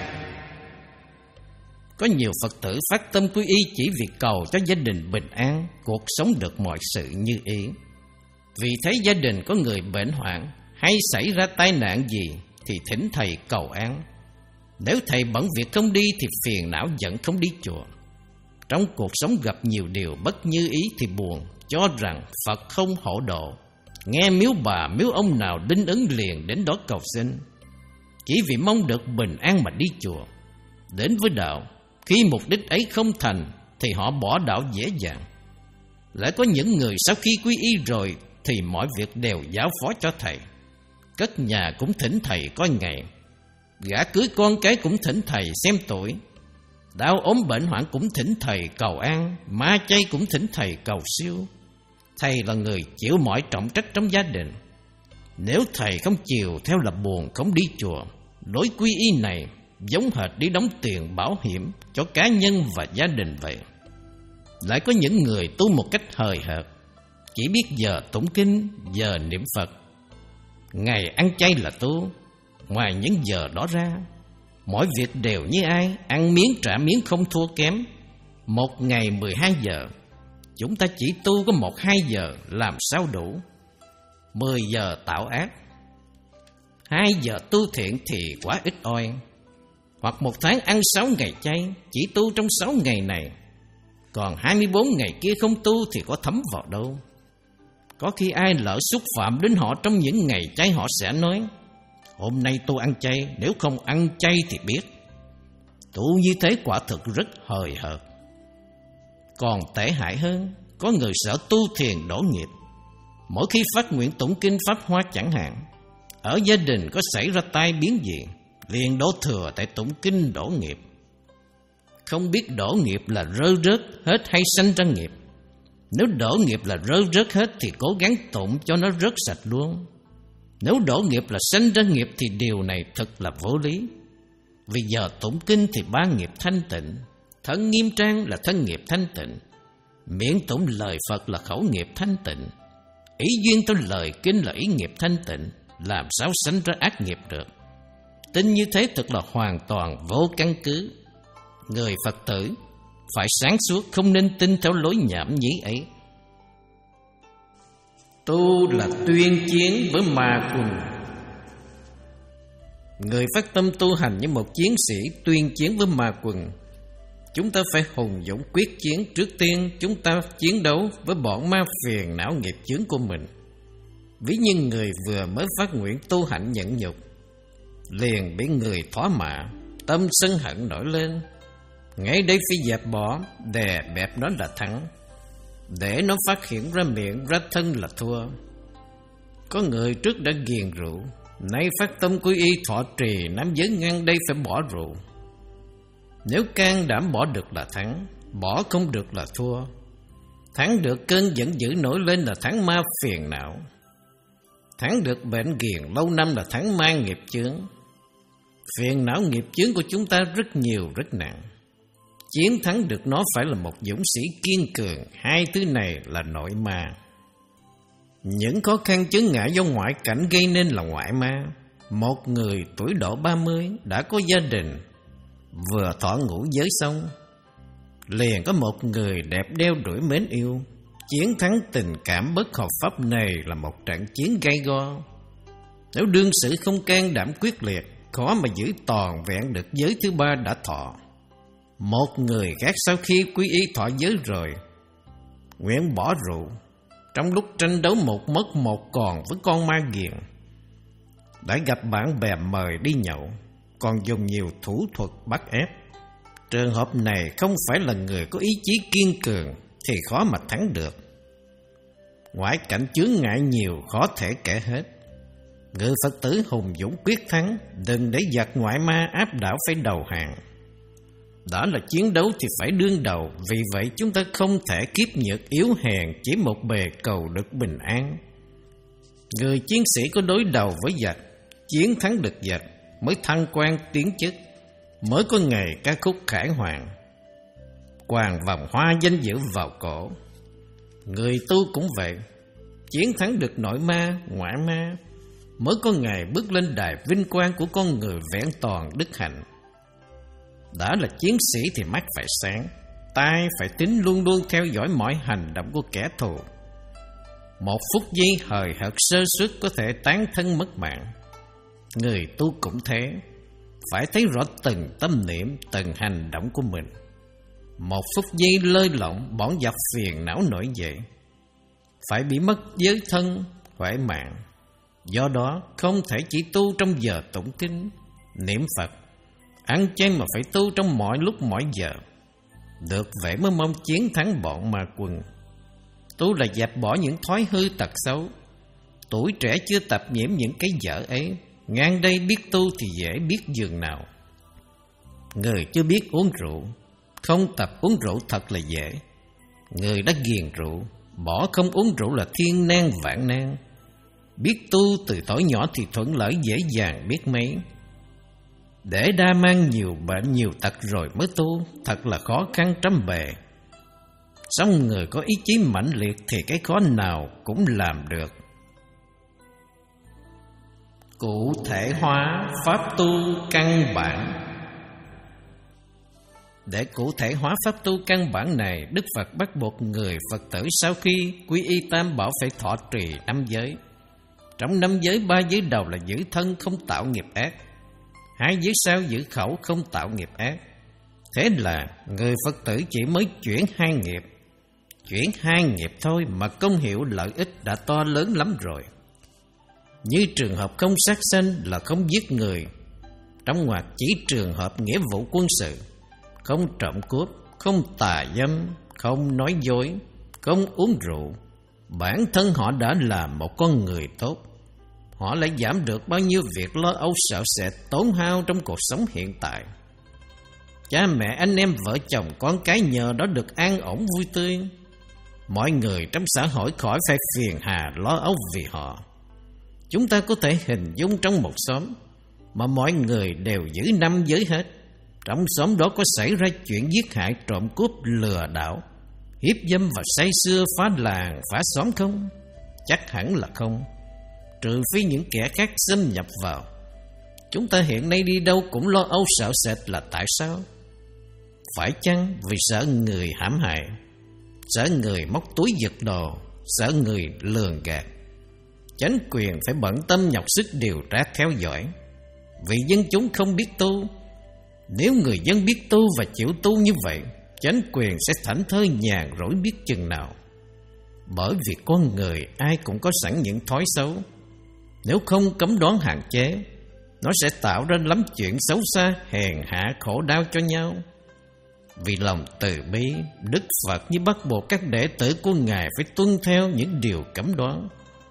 [SPEAKER 1] Có nhiều Phật tử phát tâm quy y chỉ vì cầu cho gia đình bình an, cuộc sống được mọi sự như ý. Vì thấy gia đình có người bệnh hoạn hay xảy ra tai nạn gì thì thỉnh thầy cầu an. Nếu thầy bận việc không đi thì phiền não giận không đi chùa. Trong cuộc sống gặp nhiều điều bất như ý thì buồn, cho rằng Phật không hộ độ. Nghe miếu bà miếu ông nào đinh ứng liền đến đó cầu xin, chỉ vì mong được bình an mà đi chùa. Đến với đạo, khi mục đích ấy không thành thì họ bỏ đạo dễ dàng. Lại có những người sau khi quy y rồi thì mọi việc đều giao phó cho thầy. Cất nhà cũng thỉnh thầy coi ngày, gả cưới con cái cũng thỉnh thầy xem tuổi, đau ốm bệnh hoạn cũng thỉnh thầy cầu an, ma chay cũng thỉnh thầy cầu siêu. Thầy là người chịu mọi trọng trách trong gia đình. Nếu thầy không chiều theo là buồn không đi chùa. Lối quy y này giống hệt đi đóng tiền bảo hiểm cho cá nhân và gia đình vậy. Lại có những người tu một cách hời hợt, chỉ biết giờ tụng kinh, giờ niệm Phật, ngày ăn chay là tu. Ngoài những giờ đó ra, mọi việc đều như ai, ăn miếng trả miếng không thua kém. Một ngày mười hai giờ, chúng ta chỉ tu có một hai giờ làm sao đủ. Mười giờ tạo ác, hai giờ tu thiện thì quá ít oi. Hoặc một tháng ăn sáu ngày chay, chỉ tu trong sáu ngày này, còn hai mươi bốn ngày kia không tu thì có thấm vào đâu. Có khi ai lỡ xúc phạm đến họ trong những ngày chay, họ sẽ nói: hôm nay tôi ăn chay, nếu không ăn chay thì biết. Tu như thế quả thực rất hời hợt. Còn tệ hại hơn, có người sợ tu thiền đổ nghiệp. Mỗi khi phát nguyện tụng kinh Pháp Hoa chẳng hạn, ở gia đình có xảy ra tai biến gì, liền đổ thừa tại tụng kinh đổ nghiệp. Không biết đổ nghiệp là rơ rớt hết hay sanh ra nghiệp. Nếu đổ nghiệp là rơ rớt hết thì cố gắng tụng cho nó rớt sạch luôn. Nếu đổ nghiệp là sanh ra nghiệp thì điều này thật là vô lý. Vì giờ tụng kinh thì ba nghiệp thanh tịnh. Thân nghiêm trang là thân nghiệp thanh tịnh. Miệng tụng lời Phật là khẩu nghiệp thanh tịnh. Ý duyên theo lời kinh là ý nghiệp thanh tịnh. Làm sao sanh ra ác nghiệp được? Tin như thế thật là hoàn toàn vô căn cứ. Người Phật tử phải sáng suốt, không nên tin theo lối nhảm nhí ấy. Tu là tuyên chiến với ma quần. Người phát tâm tu hành như một chiến sĩ tuyên chiến với ma quần. Chúng ta phải hùng dũng quyết chiến. Trước tiên chúng ta chiến đấu với bọn ma phiền não nghiệp chướng của mình. Ví như người vừa mới phát nguyện tu hạnh nhẫn nhục, liền bị người thỏa mạ, tâm sân hận nổi lên. Ngay đây phải dẹp bỏ, đè bẹp nó là thắng. Để nó phát hiện ra miệng ra thân là thua. Có người trước đã ghiền rượu, nay phát tâm quy y thọ trì năm giới ngăn đây phải bỏ rượu. Nếu can đảm bỏ được là thắng, bỏ không được là thua. Thắng được cơn giận dữ nổi lên là thắng ma phiền não. Thắng được bệnh ghiền lâu năm là thắng ma nghiệp chướng. Phiền não nghiệp chướng của chúng ta rất nhiều rất nặng. Chiến thắng được nó phải là một dũng sĩ kiên cường. Hai thứ này là nội ma. Những khó khăn chướng ngại do ngoại cảnh gây nên là ngoại ma. Một người tuổi độ ba mươi đã có gia đình, vừa thọ ngũ giới xong, liền có một người đẹp đeo đuổi mến yêu. Chiến thắng tình cảm bất hợp pháp này là một trận chiến gay go. Nếu đương sự không can đảm quyết liệt, khó mà giữ toàn vẹn được giới thứ ba đã thọ. Một người khác sau khi quy y thọ giới rồi, nguyện bỏ rượu, trong lúc tranh đấu một mất một còn với con ma ghiền, đã gặp bạn bè mời đi nhậu, còn dùng nhiều thủ thuật bắt ép. Trường hợp này không phải là người có ý chí kiên cường thì khó mà thắng được. Ngoại cảnh chướng ngại nhiều khó thể kể hết. Người Phật tử hùng dũng quyết thắng, đừng để giặc ngoại ma áp đảo phải đầu hàng. Đã là chiến đấu thì phải đương đầu. Vì vậy chúng ta không thể kiếp nhược yếu hèn chỉ một bề cầu được bình an. Người chiến sĩ có đối đầu với giặc, chiến thắng được giặc, mới thăng quan tiến chức, mới có ngày ca khúc khải hoàn, quàng vòng hoa danh dự vào cổ. Người tu cũng vậy, chiến thắng được nội ma, ngoại ma, mới có ngày bước lên đài vinh quang của con người vẹn toàn đức hạnh. Đã là chiến sĩ thì mắt phải sáng, tai phải tín, luôn luôn theo dõi mọi hành động của kẻ thù. Một phút giây hời hợt sơ suất có thể tán thân mất mạng. Người tu cũng thế, phải thấy rõ từng tâm niệm, từng hành động của mình. Một phút giây lơi lỏng, bọn giặc phiền não nổi dậy, phải bị mất giới thân, huệ mạng. Do đó không thể chỉ tu trong giờ tụng kinh, niệm Phật, ăn chay, mà phải tu trong mọi lúc mọi giờ. Được vậy mới mong chiến thắng bọn ma quần. Tu là dẹp bỏ những thói hư tật xấu. Tuổi trẻ chưa tập nhiễm những cái dở ấy, ngang đây biết tu thì dễ biết dường nào. Người chưa biết uống rượu, không tập uống rượu thật là dễ. Người đã ghiền rượu, bỏ không uống rượu là thiên nan vạn nan. Biết tu từ tuổi nhỏ thì thuận lợi dễ dàng biết mấy. Để đa mang nhiều bệnh nhiều tật rồi mới tu, thật là khó khăn trăm bề. Song người có ý chí mãnh liệt thì cái khó nào cũng làm được. Cụ thể hóa pháp tu căn bản. Để cụ thể hóa pháp tu căn bản này, Đức Phật bắt buộc người Phật tử sau khi quy y tam bảo phải thọ trì năm giới. Trong năm giới, ba giới đầu là giữ thân không tạo nghiệp ác, hai giới sau giữ khẩu không tạo nghiệp ác. Thế là người Phật tử chỉ mới chuyển hai nghiệp, chuyển hai nghiệp thôi mà công hiệu lợi ích đã to lớn lắm rồi. Như trường hợp không sát sanh là không giết người, trong ngoặc chỉ trường hợp nghĩa vụ quân sự, không trộm cướp, không tà dâm, không nói dối, không uống rượu, bản thân họ đã là một con người tốt. họ lại giảm được bao nhiêu việc lo âu sợ sệt tốn hao trong cuộc sống hiện tại. Cha mẹ, anh em, vợ chồng, con cái nhờ đó được an ổn vui tươi. Mọi người trong xã hội khỏi phải phiền hà lo âu vì họ. Chúng ta có thể hình dung trong một xóm mà mọi người đều giữ năm giới hết. Trong xóm đó có xảy ra chuyện giết hại, trộm cướp, lừa đảo, hiếp dâm và say sưa phá làng phá xóm không? Chắc hẳn là không, trừ phi những kẻ khác xâm nhập vào. Chúng ta hiện nay đi đâu cũng lo âu sợ sệt là tại sao? Phải chăng vì sợ người hãm hại, sợ người móc túi giật đồ, sợ người lường gạt? Chính quyền phải bận tâm nhọc sức điều tra theo dõi, vì dân chúng không biết tu. Nếu người dân biết tu và chịu tu như vậy, chính quyền sẽ thảnh thơi nhàn rỗi biết chừng nào. Bởi vì con người ai cũng có sẵn những thói xấu. Nếu không cấm đoán hạn chế, nó sẽ tạo ra lắm chuyện xấu xa, hèn hạ, khổ đau cho nhau. Vì lòng từ bi, Đức Phật như bắt buộc các đệ tử của Ngài phải tuân theo những điều cấm đoán.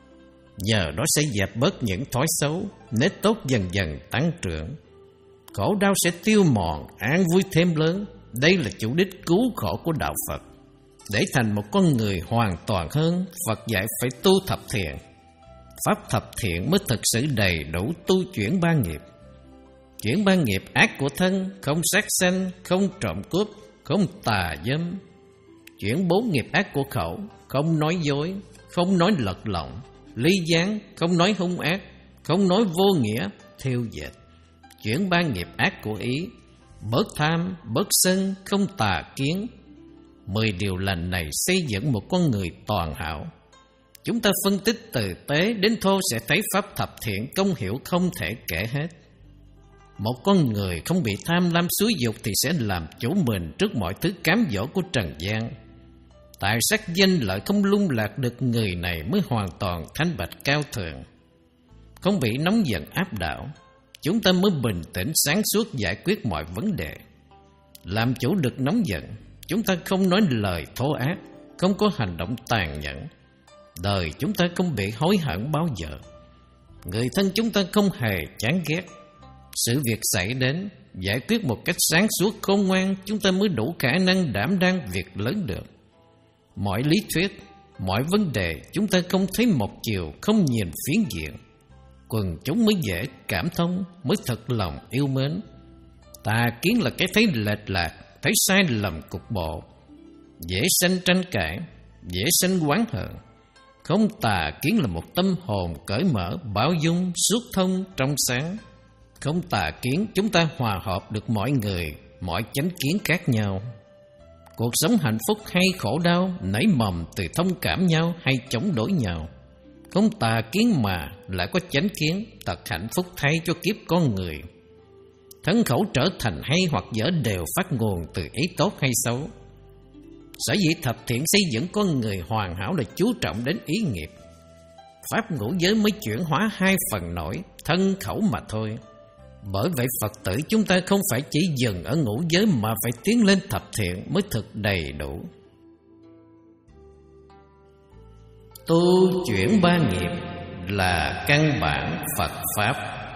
[SPEAKER 1] Nhờ đó sẽ dẹp bớt những thói xấu, nết tốt dần dần tăng trưởng. Khổ đau sẽ tiêu mòn, an vui thêm lớn. Đây là chủ đích cứu khổ của Đạo Phật. Để thành một con người hoàn toàn hơn, Phật dạy phải tu thập thiện. Pháp thập thiện mới thực sự đầy đủ tu chuyển ba nghiệp. Chuyển ba nghiệp ác của thân: không sát sanh, không trộm cướp, không tà dâm. Chuyển bốn nghiệp ác của khẩu: không nói dối, không nói lật lọng, ly gián, không nói hung ác, không nói vô nghĩa, thiêu dệt. Chuyển ba nghiệp ác của ý: bớt tham, bớt sân, không tà kiến. Mười điều lành này xây dựng một con người toàn hảo. Chúng ta phân tích từ tế đến thô sẽ thấy pháp thập thiện công hiệu không thể kể hết. Một con người không bị tham lam xúi dục thì sẽ làm chủ mình trước mọi thứ cám dỗ của trần gian. Tài sắc danh lợi không lung lạc được người này mới hoàn toàn thanh bạch cao thượng. Không bị nóng giận áp đảo, chúng ta mới bình tĩnh sáng suốt giải quyết mọi vấn đề. Làm chủ được nóng giận, chúng ta không nói lời thô ác, không có hành động tàn nhẫn. Đời chúng ta không bị hối hận bao giờ. Người thân chúng ta không hề chán ghét. Sự việc xảy đến, giải quyết một cách sáng suốt khôn ngoan, chúng ta mới đủ khả năng đảm đang việc lớn được. Mọi lý thuyết, mọi vấn đề chúng ta không thấy một chiều, không nhìn phiến diện. Quần chúng mới dễ cảm thông, mới thật lòng yêu mến. Tà kiến là cái thấy lệch lạc, thấy sai lầm cục bộ, dễ sanh tranh cãi, dễ sanh oán hờn. Không tà kiến là một tâm hồn cởi mở, bao dung, suốt thông, trong sáng. Không tà kiến, chúng ta hòa hợp được mọi người, mọi chánh kiến khác nhau. Cuộc sống hạnh phúc hay khổ đau nảy mầm từ thông cảm nhau hay chống đối nhau. Không tà kiến mà lại có chánh kiến, thật hạnh phúc thay cho kiếp con người. Thân khẩu trở thành hay hoặc dở đều phát nguồn từ ý tốt hay xấu. Sở dĩ thập thiện xây dựng con người hoàn hảo là chú trọng đến ý nghiệp. Pháp ngũ giới mới chuyển hóa hai phần nổi, thân khẩu mà thôi. Bởi vậy Phật tử chúng ta không phải chỉ dừng ở ngũ giới mà phải tiến lên thập thiện mới thực đầy đủ. Tu chuyển ba nghiệp là căn bản Phật Pháp.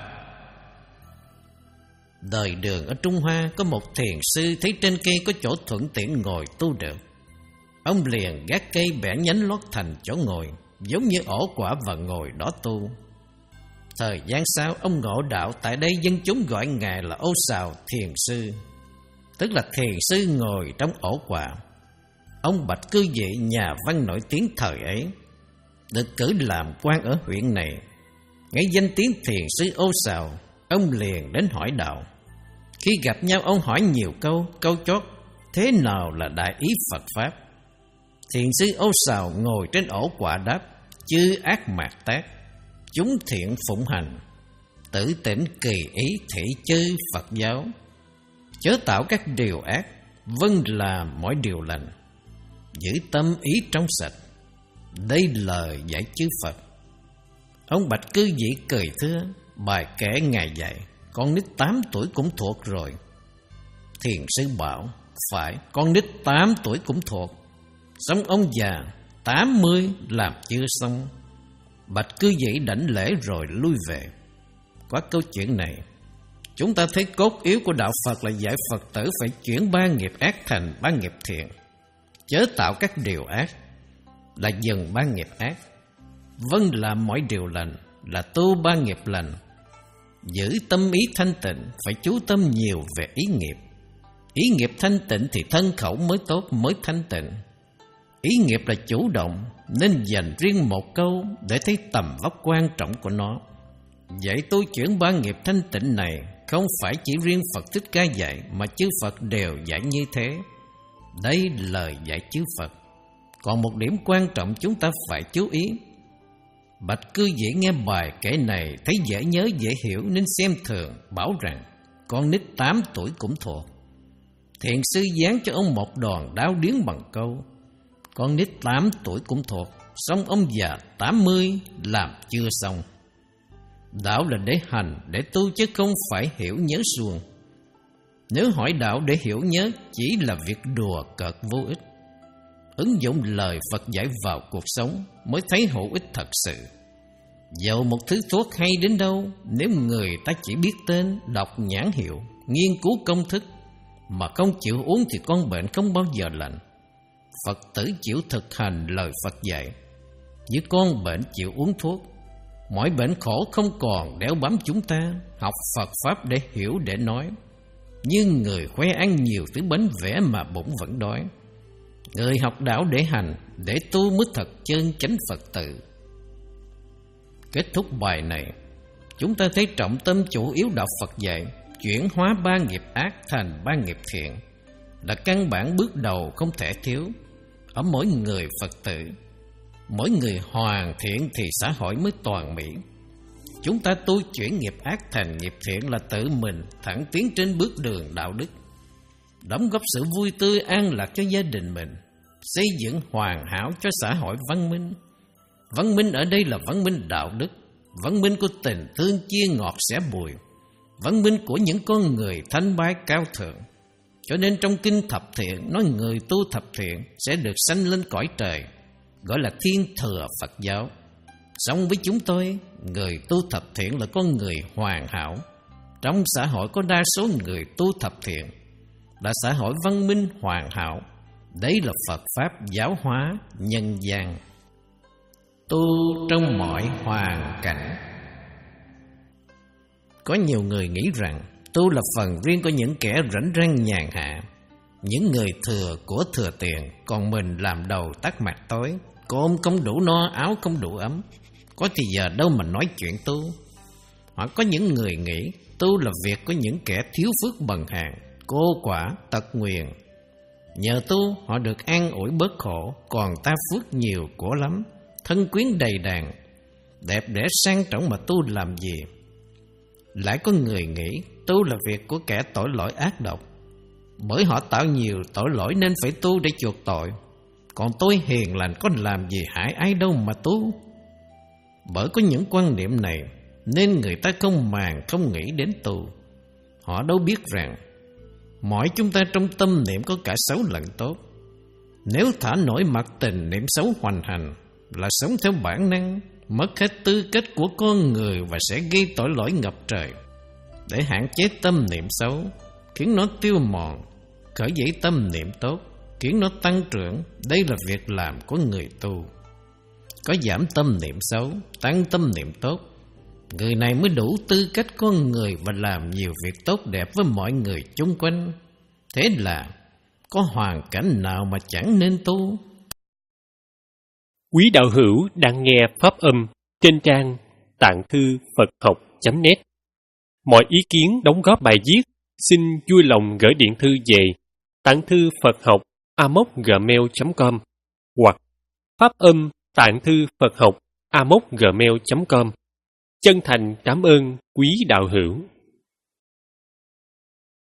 [SPEAKER 1] Đời Đường ở Trung Hoa có một thiền sư thấy trên cây có chỗ thuận tiện ngồi tu được. Ông liền gác cây bẻ nhánh lót thành chỗ ngồi, giống như ổ quả và ngồi đó tu. Thời gian sau ông ngộ đạo, tại đây dân chúng gọi ngài là Ô Sào Thiền Sư, tức là thiền sư ngồi trong ổ quả. Ông bạch cư vị nhà văn nổi tiếng thời ấy, được cử làm quan ở huyện này. Nghe danh tiếng thiền sư Ô Sào, ông liền đến hỏi đạo. Khi gặp nhau ông hỏi nhiều câu, câu chót: thế nào là đại ý Phật Pháp? Thiền sư Ô Sào ngồi trên ổ quả đáp: chư ác mạt tác, chúng thiện phụng hành, tử tỉnh kỳ ý thị chư Phật giáo. Chớ tạo các điều ác, vâng làm mọi điều lành, giữ tâm ý trong sạch. Đây lời dạy chư Phật. Ông bạch cư vị cười thưa: bài kể ngài dạy, con nít tám tuổi cũng thuộc rồi. Thiền sư bảo: phải, con nít tám tuổi cũng thuộc. Xong ông già tám mươi làm chưa xong. Bạch cư sĩ đảnh lễ rồi lui về. Qua câu chuyện này, chúng ta thấy cốt yếu của đạo Phật là dạy Phật tử phải chuyển ba nghiệp ác thành ba nghiệp thiện, chớ tạo các điều ác, là dừng ba nghiệp ác. Vâng làm mọi điều lành, là tu ba nghiệp lành. Giữ tâm ý thanh tịnh, phải chú tâm nhiều về ý nghiệp. Ý nghiệp thanh tịnh thì thân khẩu mới tốt, mới thanh tịnh. Ý nghiệp là chủ động, nên dành riêng một câu để thấy tầm vóc quan trọng của nó. Vậy tu chuyển ba nghiệp thanh tịnh này không phải chỉ riêng Phật Thích Ca dạy, mà chư Phật đều dạy như thế. Đây là lời dạy chư Phật. Còn một điểm quan trọng chúng ta phải chú ý. Bạch cư sĩ nghe bài kể này thấy dễ nhớ dễ hiểu nên xem thường, bảo rằng con nít tám tuổi cũng thuộc. Thiền sư giáng cho ông một đòn đao điếng bằng câu: con nít tám tuổi cũng thuộc, xong ông già tám mươi làm chưa xong. Đạo là để hành, để tu chứ không phải hiểu nhớ suông. Nếu hỏi đạo để hiểu nhớ chỉ là việc đùa cợt vô ích. Ứng dụng lời Phật dạy vào cuộc sống mới thấy hữu ích thật sự. Dẫu một thứ thuốc hay đến đâu, nếu người ta chỉ biết tên, đọc nhãn hiệu, nghiên cứu công thức mà không chịu uống thì con bệnh không bao giờ lành. Phật tử chịu thực hành lời Phật dạy, như con bệnh chịu uống thuốc. Mọi bệnh khổ không còn đeo bám chúng ta, học Phật Pháp để hiểu để nói. Như người khoe ăn nhiều thứ bánh vẽ mà bụng vẫn đói. Người học đạo để hành, để tu mới thật chân chánh Phật tử. Kết thúc bài này, chúng ta thấy trọng tâm chủ yếu đạo Phật dạy chuyển hóa ba nghiệp ác thành ba nghiệp thiện là căn bản bước đầu không thể thiếu ở mỗi người Phật tử. Mỗi người hoàn thiện thì xã hội mới toàn mỹ. Chúng ta tu chuyển nghiệp ác thành nghiệp thiện là tự mình thẳng tiến trên bước đường đạo đức, đóng góp sự vui tươi an lạc cho gia đình mình, xây dựng hoàn hảo cho xã hội văn minh. Văn minh ở đây là văn minh đạo đức, văn minh của tình thương chia ngọt sẻ bùi, văn minh của những con người thanh bái cao thượng. Cho nên trong kinh thập thiện nói người tu thập thiện sẽ được sanh lên cõi trời, gọi là thiên thừa Phật giáo. Song với chúng tôi, người tu thập thiện là con người hoàn hảo. Trong xã hội có đa số người tu thập thiện, là xã hội văn minh hoàn hảo. Đấy là Phật Pháp giáo hóa nhân gian. Tu trong mọi hoàn cảnh. Có nhiều người nghĩ rằng tu là phần riêng của những kẻ rảnh rang nhàn hạ, những người thừa của thừa tiền, còn mình làm đầu tắt mặt tối, cơm không đủ no, áo không đủ ấm, có thì giờ đâu mà nói chuyện tu. Hoặc có những người nghĩ tu là việc của những kẻ thiếu phước bần hàn, cô quả, tật nguyền. Nhờ tu họ được an ủi bớt khổ, còn ta phước nhiều của lắm, thân quyến đầy đàn, đẹp đẽ sang trọng mà tu làm gì. Lại có người nghĩ tu là việc của kẻ tội lỗi ác độc, bởi họ tạo nhiều tội lỗi nên phải tu để chuộc tội. Còn tôi hiền lành có làm gì hại ai đâu mà tu. Bởi có những quan niệm này nên người ta không màng không nghĩ đến tu. Họ đâu biết rằng mỗi chúng ta trong tâm niệm có cả xấu lẫn tốt. Nếu thả nổi mặt tình niệm xấu hoành hành là sống theo bản năng, mất hết tư cách của con người và sẽ gây tội lỗi ngập trời. Để hạn chế tâm niệm xấu, khiến nó tiêu mòn, khởi dậy tâm niệm tốt, khiến nó tăng trưởng, đây là việc làm của người tu. Có giảm tâm niệm xấu, tăng tâm niệm tốt, người này mới đủ tư cách con người và làm nhiều việc tốt đẹp với mọi người chung quanh. Thế là có hoàn cảnh nào mà chẳng nên tu.
[SPEAKER 2] Quý đạo hữu đang nghe pháp âm trên trang tạng thư Phật học chấm net. Mọi ý kiến đóng góp bài viết xin vui lòng gửi điện thư về tạng thư Phật học a m o c gmail chấm com hoặc pháp âm tạng thư Phật học a m o c gmail chấm com. Chân thành cảm ơn quý đạo hữu.